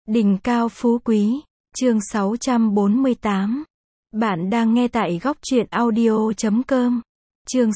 Đỉnh cao phú quý, chương 648. Bạn đang nghe tại góc truyện audio.com. Chương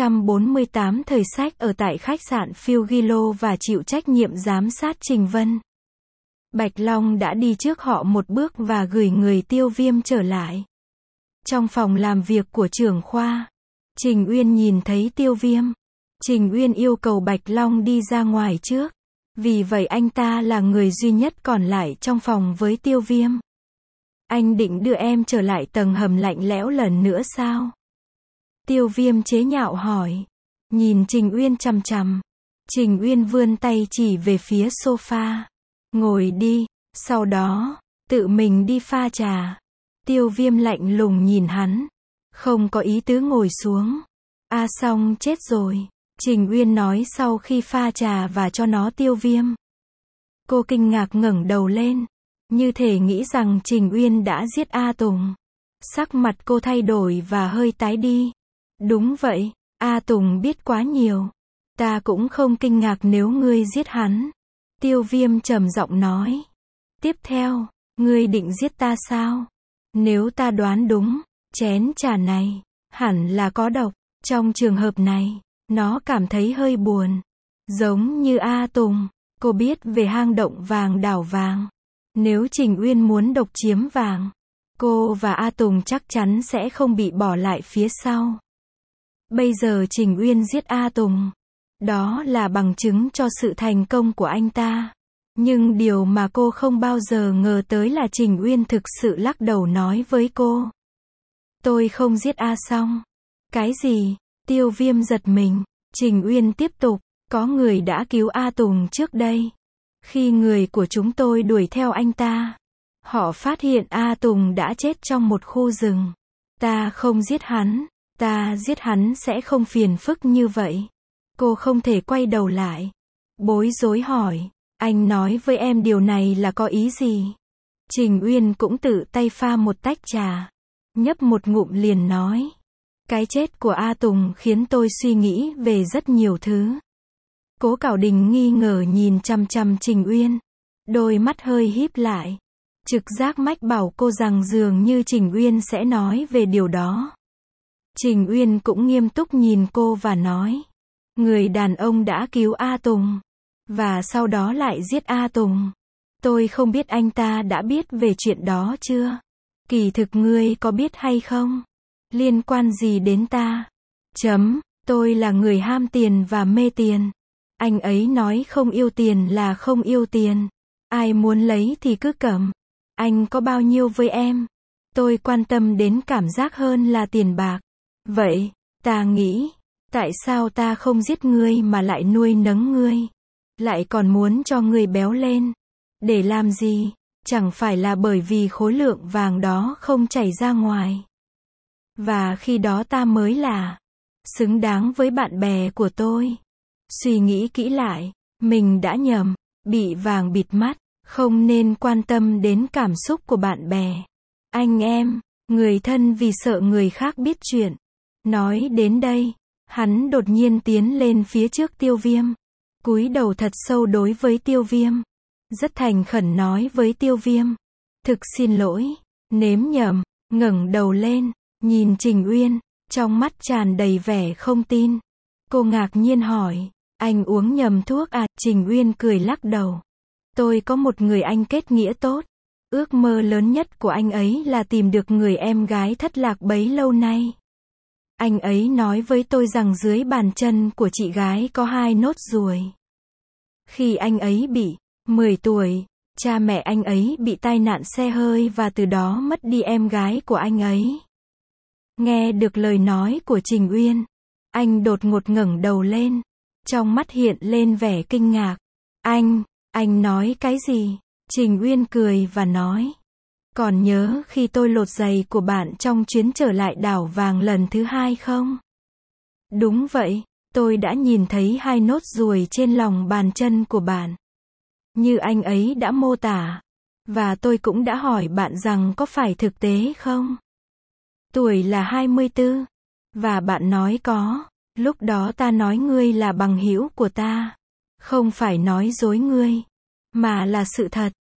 648 thời sách ở tại khách sạn Fugilo và chịu trách nhiệm giám sát Trình Vân. Bạch Long đã đi trước họ một bước và gửi người Tiêu Viêm trở lại. Trong phòng làm việc của trưởng khoa, Trình Uyên nhìn thấy Tiêu Viêm. Trình Uyên yêu cầu Bạch Long đi ra ngoài trước. Vì vậy anh ta là người duy nhất còn lại trong phòng với Tiêu Viêm. Anh định đưa em trở lại tầng hầm lạnh lẽo lần nữa sao? Tiêu Viêm chế nhạo hỏi. Nhìn Trình Uyên chằm chằm. Trình Uyên vươn tay chỉ về phía sofa. Ngồi đi, sau đó, tự mình đi pha trà. Tiêu Viêm lạnh lùng nhìn hắn. Không có ý tứ ngồi xuống. Xong chết rồi. Trình Uyên nói sau khi pha trà và cho nó Tiêu Viêm. Cô kinh ngạc ngẩng đầu lên. Như thể nghĩ rằng Trình Uyên đã giết A Tùng. Sắc mặt cô thay đổi và hơi tái đi. Đúng vậy, A Tùng biết quá nhiều. Ta cũng không kinh ngạc nếu ngươi giết hắn. Tiêu Viêm trầm giọng nói. Tiếp theo, ngươi định giết ta sao? Nếu ta đoán đúng, chén trà này hẳn là có độc. Trong trường hợp này, nó cảm thấy hơi buồn. Giống như A Tùng, cô biết về hang động vàng đảo vàng. Nếu Trình Uyên muốn độc chiếm vàng, cô và A Tùng chắc chắn sẽ không bị bỏ lại phía sau. Bây giờ Trình Uyên giết A Tùng. Đó là bằng chứng cho sự thành công của anh ta. Nhưng điều mà cô không bao giờ ngờ tới là Trình Uyên thực sự lắc đầu nói với cô. Tôi không giết A Song. Cái gì? Tiêu Viêm giật mình. Trình Uyên tiếp tục. Có người đã cứu A Tùng trước đây. Khi người của chúng tôi đuổi theo anh ta, họ phát hiện A Tùng đã chết trong một khu rừng. Ta không giết hắn. Ta giết hắn sẽ không phiền phức như vậy. Cô không thể quay đầu lại. Bối rối hỏi. Anh nói với em điều này là có ý gì? Trình Uyên cũng tự tay pha một tách trà. Nhấp một ngụm liền nói. Cái chết của A Tùng khiến tôi suy nghĩ về rất nhiều thứ. Cố Cảo Đình nghi ngờ nhìn chằm chằm Trình Uyên. Đôi mắt hơi híp lại. Trực giác mách bảo cô rằng dường như Trình Uyên sẽ nói về điều đó. Trình Uyên cũng nghiêm túc nhìn cô và nói. Người đàn ông đã cứu A Tùng. Và sau đó lại giết A Tùng. Tôi không biết anh ta đã biết về chuyện đó chưa? Kỳ thực ngươi có biết hay không? Liên quan gì đến ta? Tôi là người ham tiền và mê tiền. Anh ấy nói không yêu tiền là không yêu tiền. Ai muốn lấy thì cứ cầm. Anh có bao nhiêu với em? Tôi quan tâm đến cảm giác hơn là tiền bạc. Vậy, ta nghĩ, tại sao ta không giết ngươi mà lại nuôi nấng ngươi? Lại còn muốn cho ngươi béo lên. Để làm gì? Chẳng phải là bởi vì khối lượng vàng đó không chảy ra ngoài. Và khi đó ta mới là xứng đáng với bạn bè của tôi. Suy nghĩ kỹ lại, mình đã nhầm, bị vàng bịt mắt, không nên quan tâm đến cảm xúc của bạn bè. Anh em, người thân vì sợ người khác biết chuyện. Nói đến đây, hắn đột nhiên tiến lên phía trước Tiêu Viêm. Cúi đầu thật sâu đối với Tiêu Viêm. Rất thành khẩn nói với Tiêu Viêm. Thực xin lỗi, nếm nhầm, ngẩng đầu lên, nhìn Trình Uyên, trong mắt tràn đầy vẻ không tin. Cô ngạc nhiên hỏi, anh uống nhầm thuốc à? Trình Uyên cười lắc đầu. Tôi có một người anh kết nghĩa tốt. Ước mơ lớn nhất của anh ấy là tìm được người em gái thất lạc bấy lâu nay. Anh ấy nói với tôi rằng dưới bàn chân của chị gái có 2 nốt ruồi. Khi anh ấy bị 10 tuổi, cha mẹ anh ấy bị tai nạn xe hơi và từ đó mất đi em gái của anh ấy. Nghe được lời nói của Trình Uyên, anh đột ngột ngẩng đầu lên, trong mắt hiện lên vẻ kinh ngạc. Anh nói cái gì? Trình Uyên cười và nói. Còn nhớ khi tôi lột giày của bạn trong chuyến trở lại đảo vàng lần thứ 2 không? Đúng vậy, tôi đã nhìn thấy 2 nốt ruồi trên lòng bàn chân của bạn. Như anh ấy đã mô tả. Và tôi cũng đã hỏi bạn rằng có phải thực tế không? Tuổi là 24. Và bạn nói có. Lúc đó ta nói ngươi là bằng hữu của ta. Không phải nói dối ngươi, mà là sự thật.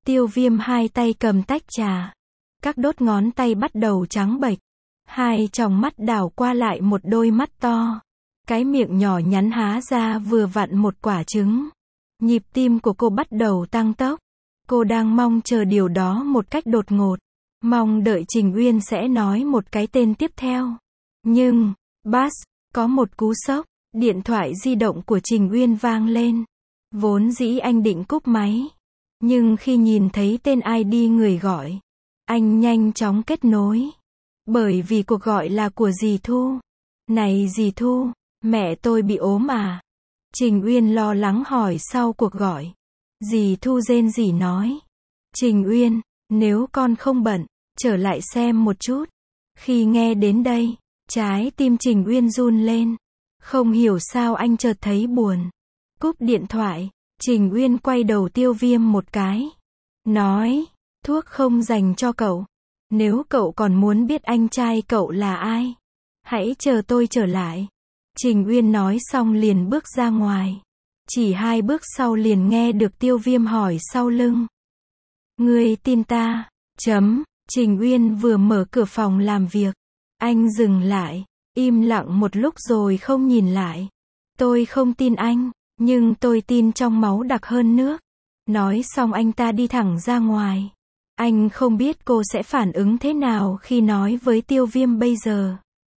Tiêu Viêm hai tay cầm tách trà. Các đốt ngón tay bắt đầu trắng bệch. Hai tròng mắt đảo qua lại một đôi mắt to. Cái miệng nhỏ nhắn há ra vừa vặn một quả trứng. Nhịp tim của cô bắt đầu tăng tốc. Cô đang mong chờ điều đó một cách đột ngột. Mong đợi Trình Uyên sẽ nói một cái tên tiếp theo. Nhưng, bass, có một cú sốc. Điện thoại di động của Trình Uyên vang lên. Vốn dĩ anh định cúp máy. Nhưng khi nhìn thấy tên ID người gọi, anh nhanh chóng kết nối. Bởi vì cuộc gọi là của dì Thu. Này dì Thu, mẹ tôi bị ốm à? Trình Uyên lo lắng hỏi sau cuộc gọi. Dì Thu rên rỉ nói. Trình Uyên, nếu con không bận, trở lại xem một chút. Khi nghe đến đây, trái tim Trình Uyên run lên. Không hiểu sao anh chợt thấy buồn. Cúp điện thoại, Trình Uyên quay đầu Tiêu Viêm một cái. Nói, thuốc không dành cho cậu. Nếu cậu còn muốn biết anh trai cậu là ai, hãy chờ tôi trở lại. Trình Uyên nói xong liền bước ra ngoài. Chỉ 2 bước sau liền nghe được Tiêu Viêm hỏi sau lưng. Ngươi tin ta? Trình Uyên vừa mở cửa phòng làm việc. Anh dừng lại, im lặng một lúc rồi không nhìn lại. Tôi không tin anh, nhưng tôi tin trong máu đặc hơn nước. Nói xong anh ta đi thẳng ra ngoài. Anh không biết cô sẽ phản ứng thế nào khi nói với Tiêu Viêm bây giờ.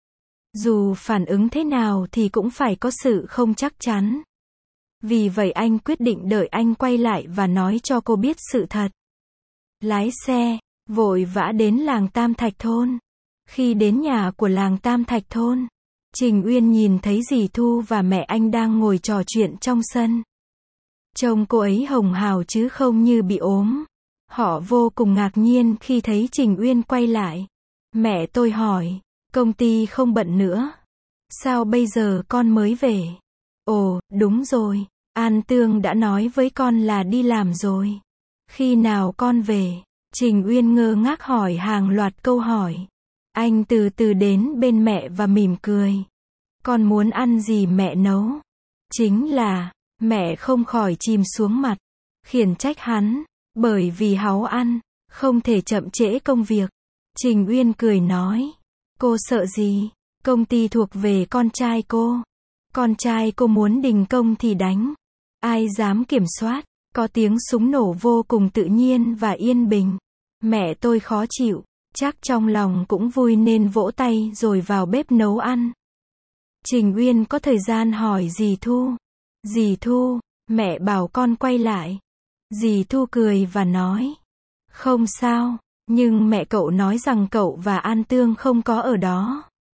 Dù phản ứng thế nào thì cũng phải có sự không chắc chắn. Vì vậy anh quyết định đợi anh quay lại và nói cho cô biết sự thật. Lái xe, vội vã đến làng Tam Thạch Thôn. Khi đến nhà của làng Tam Thạch Thôn, Trình Uyên nhìn thấy dì Thu và mẹ anh đang ngồi trò chuyện trong sân. Trông cô ấy hồng hào chứ không như bị ốm. Họ vô cùng ngạc nhiên khi thấy Trình Uyên quay lại. Mẹ tôi hỏi, công ty không bận nữa. Sao bây giờ con mới về? Ồ, đúng rồi, An Tương đã nói với con là đi làm rồi. Khi nào con về? Trình Uyên ngơ ngác hỏi hàng loạt câu hỏi. Anh từ từ đến bên mẹ và mỉm cười. Con muốn ăn gì mẹ nấu? Chính là, mẹ không khỏi chìm xuống mặt. Khiển trách hắn, bởi vì háu ăn, không thể chậm trễ công việc. Trình Uyên cười nói. Cô sợ gì? Công ty thuộc về con trai cô. Con trai cô muốn đình công thì đánh. Ai dám kiểm soát? Có tiếng súng nổ vô cùng tự nhiên và yên bình. Mẹ tôi khó chịu, chắc trong lòng cũng vui nên vỗ tay rồi vào bếp nấu ăn. Trình Uyên có thời gian hỏi dì Thu. Dì Thu, mẹ bảo con quay lại. Dì Thu cười và nói. Không sao, nhưng mẹ cậu nói rằng cậu và An Tương không có ở đó.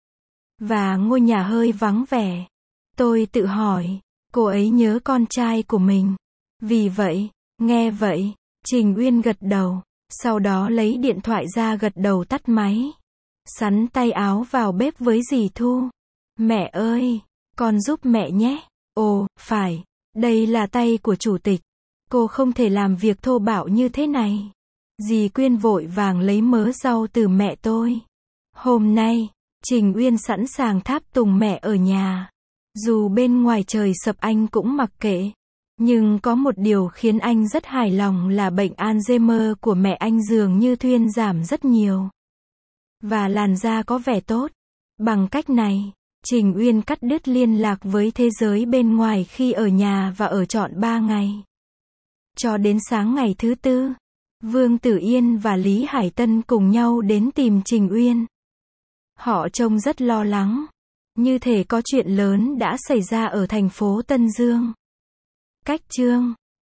Và ngôi nhà hơi vắng vẻ. Tôi tự hỏi, cô ấy nhớ con trai của mình. Vì vậy, nghe vậy, Trình Uyên gật đầu. Sau đó lấy điện thoại ra gật đầu tắt máy. Sắn tay áo vào bếp với dì Thu. Mẹ ơi, con giúp mẹ nhé. Ồ, phải, đây là tay của chủ tịch. Cô không thể làm việc thô bạo như thế này. Dì Quyên vội vàng lấy mớ rau từ mẹ tôi. Hôm nay, Trình Uyên sẵn sàng tháp tùng mẹ ở nhà. Dù bên ngoài trời sập anh cũng mặc kệ. Nhưng có một điều khiến anh rất hài lòng là bệnh Alzheimer của mẹ anh dường như thuyên giảm rất nhiều. Và làn da có vẻ tốt. Bằng cách này, Trình Uyên cắt đứt liên lạc với thế giới bên ngoài khi ở nhà và ở trọn 3 ngày. Cho đến sáng ngày thứ tư, Vương Tử Yên và Lý Hải Tân cùng nhau đến tìm Trình Uyên. Họ trông rất lo lắng. Như thể có chuyện lớn đã xảy ra ở thành phố Tân Dương. Cách chương